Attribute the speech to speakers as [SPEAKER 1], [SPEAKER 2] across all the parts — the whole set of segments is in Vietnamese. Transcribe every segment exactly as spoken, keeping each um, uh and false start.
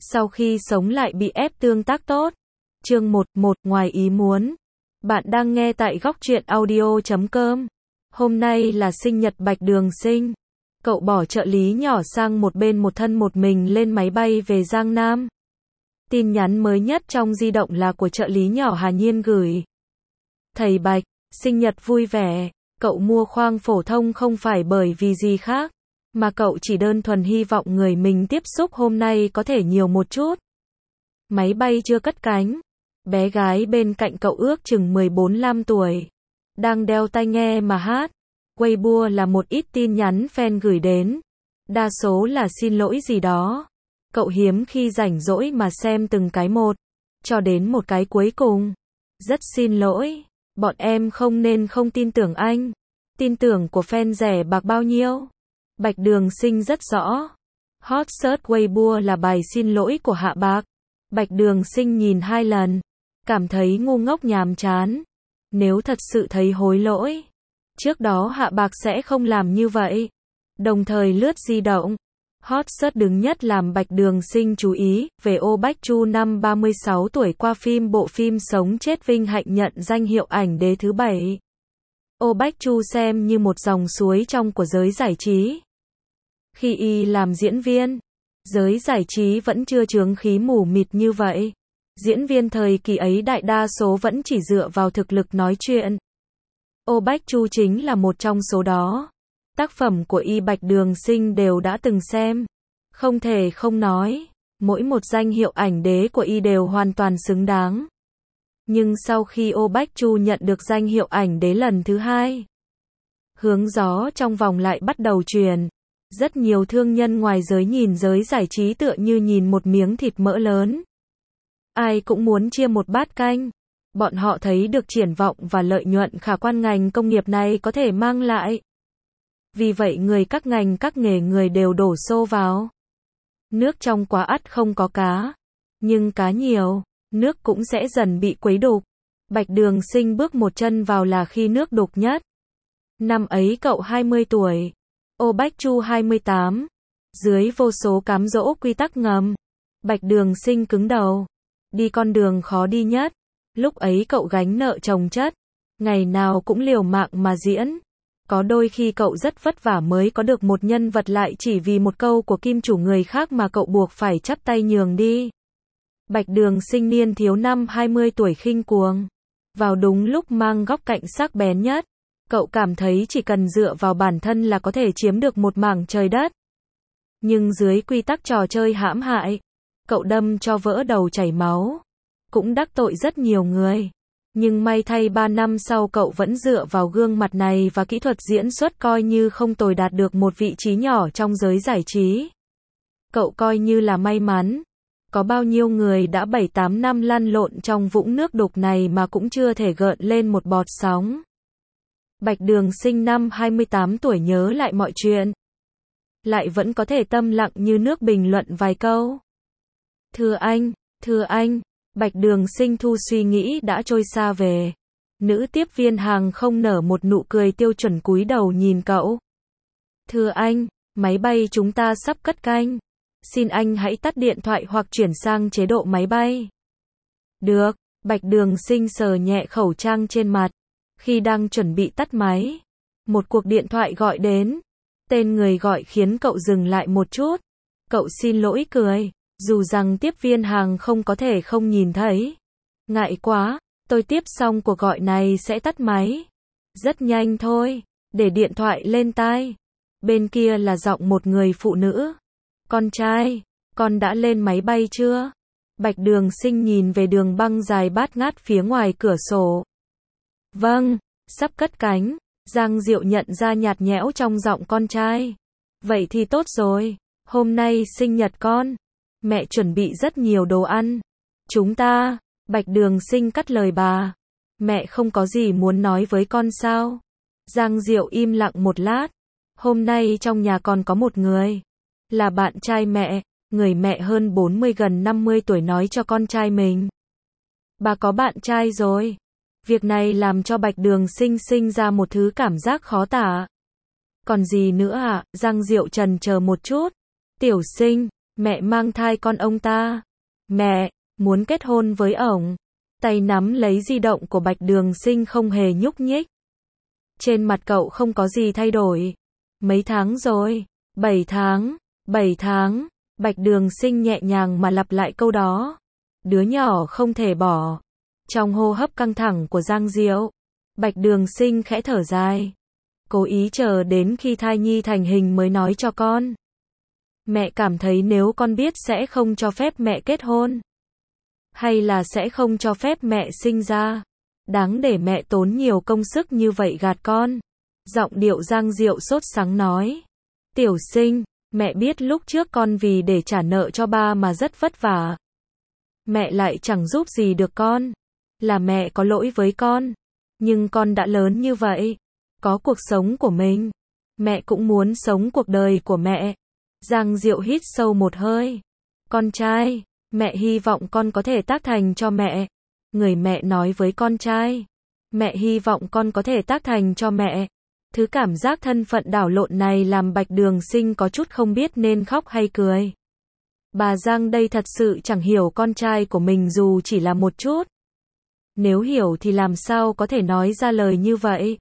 [SPEAKER 1] Sau khi sống lại bị ép tương tác tốt. Chương một, một ngoài ý muốn. Bạn đang nghe tại góc truyện audio chấm com. Hôm nay là sinh nhật Bạch Đường Sinh. Cậu bỏ trợ lý nhỏ sang một bên, một thân một mình lên máy bay về Giang Nam. Tin nhắn mới nhất trong di động là của trợ lý nhỏ Hà Nhiên gửi. Thầy Bạch, sinh nhật vui vẻ. Cậu mua khoang phổ thông không phải bởi vì gì khác, mà cậu chỉ đơn thuần hy vọng người mình tiếp xúc hôm nay có thể nhiều một chút. Máy bay chưa cất cánh. Bé gái bên cạnh cậu ước chừng mười bốn mười lăm tuổi. Đang đeo tai nghe mà hát. Weibo là một ít tin nhắn fan gửi đến. Đa số là xin lỗi gì đó. Cậu hiếm khi rảnh rỗi mà xem từng cái một. Cho đến một cái cuối cùng. Rất xin lỗi. Bọn em không nên không tin tưởng anh. Tin tưởng của fan rẻ bạc bao nhiêu? Bạch Đường Sinh rất rõ. Hot search Weibo là bài xin lỗi của Hạ Bạc. Bạch Đường Sinh nhìn hai lần. Cảm thấy ngu ngốc nhàm chán. Nếu thật sự thấy hối lỗi, trước đó Hạ Bạc sẽ không làm như vậy. Đồng thời lướt di động. Hot search đứng nhất làm Bạch Đường Sinh chú ý về Ô Bách Chu năm ba mươi sáu tuổi qua phim bộ phim Sống Chết Vinh Hạnh nhận danh hiệu ảnh đế thứ bảy. Ô Bách Chu xem như một dòng suối trong của giới giải trí. Khi y làm diễn viên, giới giải trí vẫn chưa chướng khí mù mịt như vậy. Diễn viên thời kỳ ấy đại đa số vẫn chỉ dựa vào thực lực nói chuyện. Ô Bách Chu chính là một trong số đó. Tác phẩm của y Bạch Đường Sinh đều đã từng xem. Không thể không nói, mỗi một danh hiệu ảnh đế của y đều hoàn toàn xứng đáng. Nhưng sau khi Ô Bách Chu nhận được danh hiệu ảnh đế lần thứ hai, hướng gió trong vòng lại bắt đầu truyền. Rất nhiều thương nhân ngoài giới nhìn giới giải trí tựa như nhìn một miếng thịt mỡ lớn. Ai cũng muốn chia một bát canh. Bọn họ thấy được triển vọng và lợi nhuận khả quan ngành công nghiệp này có thể mang lại. Vì vậy người các ngành các nghề người đều đổ xô vào. Nước trong quá ắt không có cá. Nhưng cá nhiều, nước cũng sẽ dần bị quấy đục. Bạch Đường Sinh bước một chân vào là khi nước đục nhất. Năm ấy cậu hai mươi tuổi. Ô Bách Chu hai mươi tám. Dưới vô số cám dỗ quy tắc ngầm, Bạch Đường Sinh cứng đầu. Đi con đường khó đi nhất. Lúc ấy cậu gánh nợ chồng chất. Ngày nào cũng liều mạng mà diễn. Có đôi khi cậu rất vất vả mới có được một nhân vật lại chỉ vì một câu của kim chủ người khác mà cậu buộc phải chắp tay nhường đi. Bạch Đường Sinh niên thiếu năm hai mươi tuổi khinh cuồng. Vào đúng lúc mang góc cạnh sắc bén nhất. Cậu cảm thấy chỉ cần dựa vào bản thân là có thể chiếm được một mảng trời đất. Nhưng dưới quy tắc trò chơi hãm hại, cậu đâm cho vỡ đầu chảy máu. Cũng đắc tội rất nhiều người. Nhưng may thay ba năm sau cậu vẫn dựa vào gương mặt này và kỹ thuật diễn xuất coi như không tồi đạt được một vị trí nhỏ trong giới giải trí. Cậu coi như là may mắn. Có bao nhiêu người đã bảy tám năm lăn lộn trong vũng nước đục này mà cũng chưa thể gợn lên một bọt sóng. Bạch Đường Sinh năm hai mươi tám tuổi nhớ lại mọi chuyện. Lại vẫn có thể tâm lặng như nước bình luận vài câu. Thưa anh, thưa anh, Bạch Đường Sinh thu suy nghĩ đã trôi xa về. Nữ tiếp viên hàng không nở một nụ cười tiêu chuẩn cúi đầu nhìn cậu. Thưa anh, máy bay chúng ta sắp cất cánh. Xin anh hãy tắt điện thoại hoặc chuyển sang chế độ máy bay. Được, Bạch Đường Sinh sờ nhẹ khẩu trang trên mặt. Khi đang chuẩn bị tắt máy, một cuộc điện thoại gọi đến. Tên người gọi khiến cậu dừng lại một chút. Cậu xin lỗi cười, dù rằng tiếp viên hàng không có thể không nhìn thấy. Ngại quá, tôi tiếp xong cuộc gọi này sẽ tắt máy. Rất nhanh thôi, để điện thoại lên tai. Bên kia là giọng một người phụ nữ. Con trai, con đã lên máy bay chưa? Bạch Đường Sinh nhìn về đường băng dài bát ngát phía ngoài cửa sổ. Vâng, sắp cất cánh. Giang Diệu nhận ra nhạt nhẽo trong giọng con trai. Vậy thì tốt rồi, hôm nay sinh nhật con. Mẹ chuẩn bị rất nhiều đồ ăn. Chúng ta, Bạch Đường Sinh cắt lời bà. Mẹ không có gì muốn nói với con sao? Giang Diệu im lặng một lát. Hôm nay trong nhà còn có một người. Là bạn trai mẹ, người mẹ hơn bốn mươi gần năm mươi tuổi nói cho con trai mình. Bà có bạn trai rồi. Việc này làm cho Bạch Đường Sinh sinh ra một thứ cảm giác khó tả. Còn gì nữa à? Giang Diệu trần chờ một chút. Tiểu Sinh, Mẹ mang thai con ông ta. Mẹ, muốn kết hôn với ổng. Tay nắm lấy di động của Bạch Đường Sinh không hề nhúc nhích. Trên mặt cậu không có gì thay đổi. Mấy tháng rồi? Bảy tháng. Bảy tháng. Bạch Đường Sinh nhẹ nhàng mà lặp lại câu đó. Đứa nhỏ không thể bỏ. Trong hô hấp căng thẳng của Giang Diệu, Bạch Đường Sinh khẽ thở dài. Cố ý chờ đến khi thai nhi thành hình mới nói cho con. Mẹ cảm thấy nếu con biết sẽ không cho phép mẹ kết hôn. Hay là sẽ không cho phép mẹ sinh ra. Đáng để mẹ tốn nhiều công sức như vậy gạt con. Giọng điệu Giang Diệu sốt sắng nói. Tiểu Sinh, mẹ biết lúc trước con vì để trả nợ cho ba mà rất vất vả. Mẹ lại chẳng giúp gì được con. Là mẹ có lỗi với con. Nhưng con đã lớn như vậy. Có cuộc sống của mình. Mẹ cũng muốn sống cuộc đời của mẹ. Giang Diệu hít sâu một hơi. Con trai, mẹ hy vọng con có thể tác thành cho mẹ. Người mẹ nói với con trai. Mẹ hy vọng con có thể tác thành cho mẹ. Thứ cảm giác thân phận đảo lộn này làm Bạch Đường Sinh có chút không biết nên khóc hay cười. Bà Giang đây thật sự chẳng hiểu con trai của mình dù chỉ là một chút. Nếu hiểu thì làm sao có thể nói ra lời như vậy.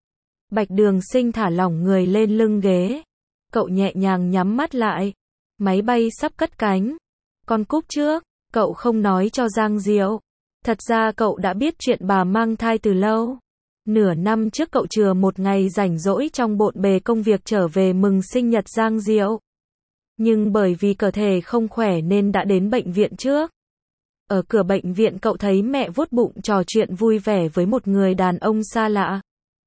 [SPEAKER 1] Bạch Đường Sinh thả lỏng người lên lưng ghế. Cậu nhẹ nhàng nhắm mắt lại. Máy bay sắp cất cánh. Con cúp trước. Cậu không nói cho Giang Diệu. Thật ra cậu đã biết chuyện bà mang thai từ lâu. Nửa năm trước cậu chừa một ngày rảnh rỗi trong bộn bề công việc trở về mừng sinh nhật Giang Diệu. Nhưng bởi vì cơ thể không khỏe nên đã đến bệnh viện trước. Ở cửa bệnh viện cậu thấy mẹ vuốt bụng trò chuyện vui vẻ với một người đàn ông xa lạ.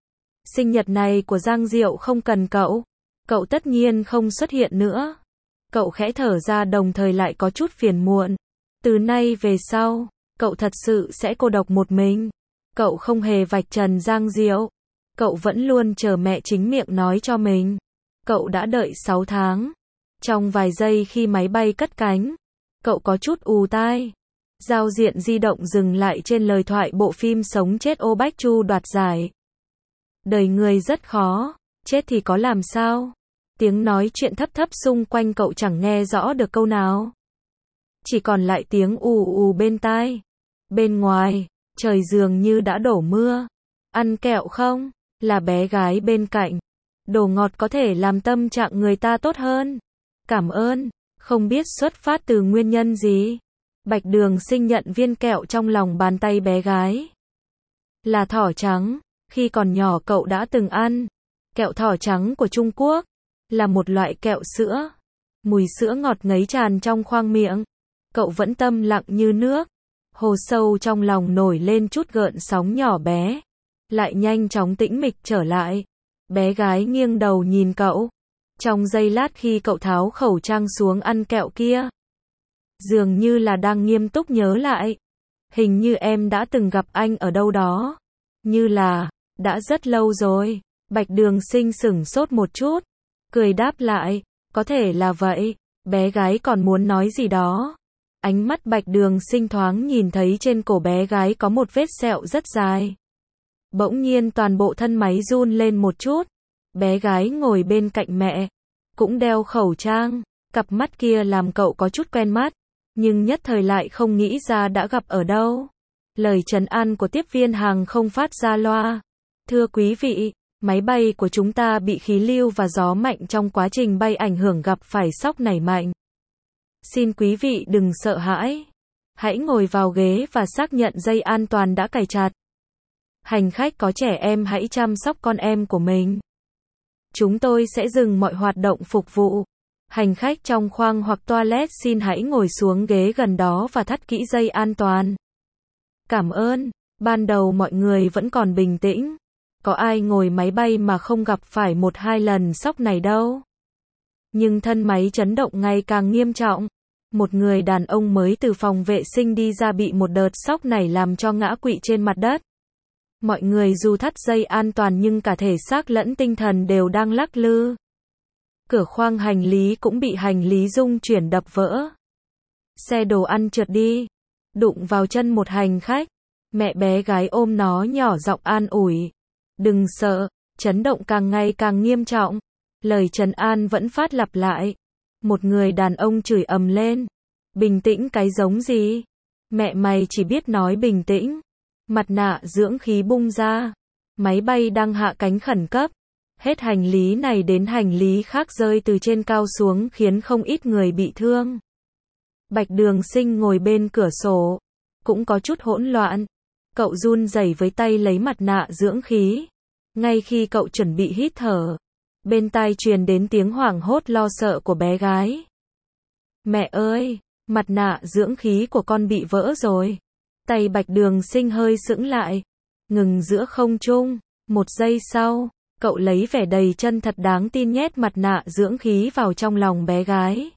[SPEAKER 1] Sinh nhật này của Giang Diệu không cần cậu. Cậu tất nhiên không xuất hiện nữa. Cậu khẽ thở ra đồng thời lại có chút phiền muộn. Từ nay về sau, cậu thật sự sẽ cô độc một mình. Cậu không hề vạch trần Giang Diệu. Cậu vẫn luôn chờ mẹ chính miệng nói cho mình. Cậu đã đợi sáu tháng. Trong vài giây khi máy bay cất cánh, cậu có chút ù tai. Giao diện di động dừng lại trên lời thoại bộ phim Sống chết ô Bách Chu đoạt giải. Đời người rất khó, chết thì có làm sao? Tiếng nói chuyện thấp thấp xung quanh cậu chẳng nghe rõ được câu nào. Chỉ còn lại tiếng ù ù bên tai. Bên ngoài, trời dường như đã đổ mưa. Ăn kẹo không? Là bé gái bên cạnh. Đồ ngọt có thể làm tâm trạng người ta tốt hơn. Cảm ơn. Không biết xuất phát từ nguyên nhân gì. Bạch Đường Sinh nhận viên kẹo trong lòng bàn tay bé gái. Là thỏ trắng. Khi còn nhỏ cậu đã từng ăn. Kẹo thỏ trắng của Trung Quốc. Là một loại kẹo sữa. Mùi sữa ngọt ngấy tràn trong khoang miệng. Cậu vẫn tâm lặng như nước. Hồ sâu trong lòng nổi lên chút gợn sóng nhỏ bé. Lại nhanh chóng tĩnh mịch trở lại. Bé gái nghiêng đầu nhìn cậu. Trong giây lát khi cậu tháo khẩu trang xuống ăn kẹo kia. Dường như là đang nghiêm túc nhớ lại. Hình như em đã từng gặp anh ở đâu đó. Như là, đã rất lâu rồi. Bạch Đường Sinh sửng sốt một chút. Cười đáp lại, có thể là vậy. Bé gái còn muốn nói gì đó. Ánh mắt Bạch Đường Sinh thoáng nhìn thấy trên cổ bé gái có một vết sẹo rất dài. Bỗng nhiên toàn bộ thân máy run lên một chút. Bé gái ngồi bên cạnh mẹ. Cũng đeo khẩu trang. Cặp mắt kia làm cậu có chút quen mắt. Nhưng nhất thời lại không nghĩ ra đã gặp ở đâu. Lời trấn an của tiếp viên hàng không phát ra loa. Thưa quý vị, máy bay của chúng ta bị khí lưu và gió mạnh trong quá trình bay ảnh hưởng gặp phải sóc nảy mạnh. Xin quý vị đừng sợ hãi. Hãy ngồi vào ghế và xác nhận dây an toàn đã cài chặt. Hành khách có trẻ em hãy chăm sóc con em của mình. Chúng tôi sẽ dừng mọi hoạt động phục vụ. Hành khách trong khoang hoặc toilet xin hãy ngồi xuống ghế gần đó và thắt kỹ dây an toàn. Cảm ơn. Ban đầu mọi người vẫn còn bình tĩnh. Có ai ngồi máy bay mà không gặp phải một hai lần sốc này đâu. Nhưng thân máy chấn động ngày càng nghiêm trọng. Một người đàn ông mới từ phòng vệ sinh đi ra bị một đợt sốc này làm cho ngã quỵ trên mặt đất. Mọi người dù thắt dây an toàn nhưng cả thể xác lẫn tinh thần đều đang lắc lư. Cửa khoang hành lý cũng bị hành lý rung chuyển đập vỡ. Xe đồ ăn trượt đi. Đụng vào chân một hành khách. Mẹ bé gái ôm nó nhỏ giọng an ủi. Đừng sợ, chấn động càng ngày càng nghiêm trọng. Lời trấn an vẫn phát lặp lại. Một người đàn ông chửi ầm lên. Bình tĩnh cái giống gì? Mẹ mày chỉ biết nói bình tĩnh. Mặt nạ dưỡng khí bung ra. Máy bay đang hạ cánh khẩn cấp. Hết hành lý này đến hành lý khác rơi từ trên cao xuống khiến không ít người bị thương. Bạch Đường Sinh ngồi bên cửa sổ. Cũng có chút hỗn loạn. Cậu run rẩy với tay lấy mặt nạ dưỡng khí. Ngay khi cậu chuẩn bị hít thở, bên tai truyền đến tiếng hoảng hốt lo sợ của bé gái. Mẹ ơi, mặt nạ dưỡng khí của con bị vỡ rồi. Tay Bạch Đường Sinh hơi sững lại, ngừng giữa không trung. Một giây sau, cậu lấy vẻ đầy chân thật đáng tin nhét mặt nạ dưỡng khí vào trong lòng bé gái.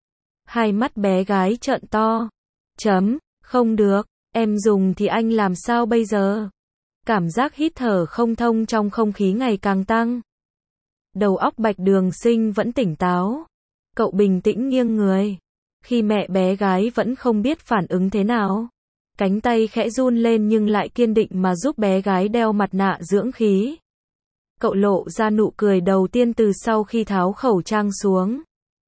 [SPEAKER 1] Hai mắt bé gái trợn to. Chấm, không được, em dùng thì anh làm sao bây giờ? Cảm giác hít thở không thông trong không khí ngày càng tăng. Đầu óc Bạch Đường Sinh vẫn tỉnh táo. Cậu bình tĩnh nghiêng người. Khi mẹ bé gái vẫn không biết phản ứng thế nào. Cánh tay khẽ run lên nhưng lại kiên định mà giúp bé gái đeo mặt nạ dưỡng khí. Cậu lộ ra nụ cười đầu tiên từ sau khi tháo khẩu trang xuống.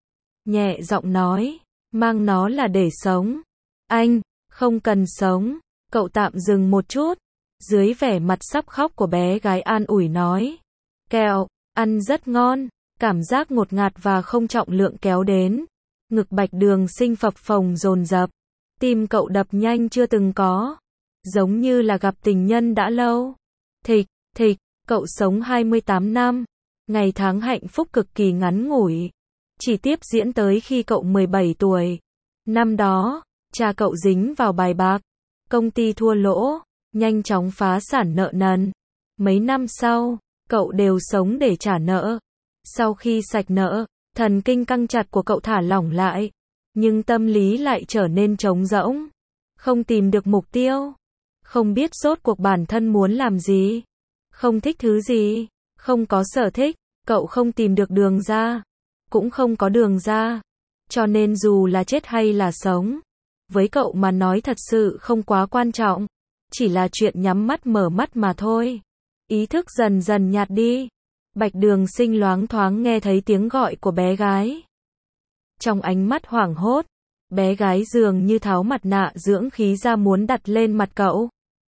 [SPEAKER 1] Nhẹ giọng nói, mang nó là để sống. Anh, không cần sống. Cậu tạm dừng một chút. Dưới vẻ mặt sắp khóc của bé gái an ủi nói. Kẹo, ăn rất ngon. Cảm giác ngột ngạt và không trọng lượng kéo đến. Ngực Bạch Đường Sinh phập phồng dồn dập. Tim cậu đập nhanh chưa từng có. Giống như là gặp tình nhân đã lâu. Thịch, thịch, cậu sống hai mươi tám năm. Ngày tháng hạnh phúc cực kỳ ngắn ngủi. Chỉ tiếp diễn tới khi cậu mười bảy tuổi. Năm đó, cha cậu dính vào bài bạc. Công ty thua lỗ. Nhanh chóng phá sản nợ nần. Mấy năm sau, cậu đều sống để trả nợ. Sau khi sạch nợ, thần kinh căng chặt của cậu thả lỏng lại. Nhưng tâm lý lại trở nên trống rỗng. Không tìm được mục tiêu. Không biết rốt cuộc bản thân muốn làm gì. Không thích thứ gì. Không có sở thích. Cậu không tìm được đường ra. Cũng không có đường ra. Cho nên dù là chết hay là sống, với cậu mà nói thật sự không quá quan trọng. Chỉ là chuyện nhắm mắt mở mắt mà thôi. Ý thức dần dần nhạt đi. Bạch Đường Sinh loáng thoáng nghe thấy tiếng gọi của bé gái. Trong ánh mắt hoảng hốt, bé gái dường như tháo mặt nạ dưỡng khí ra muốn đặt lên mặt cậu.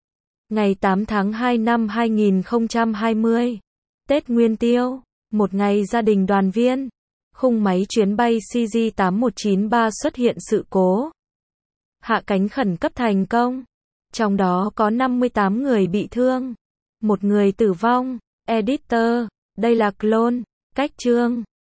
[SPEAKER 1] Ngày tám tháng hai năm hai nghìn không trăm hai mươi, Tết Nguyên Tiêu, một ngày gia đình đoàn viên. Khung máy chuyến bay C G tám một chín ba xuất hiện sự cố. Hạ cánh khẩn cấp thành công. Trong đó có năm mươi tám người bị thương. Một người tử vong. Editor, đây là clone, cách chương.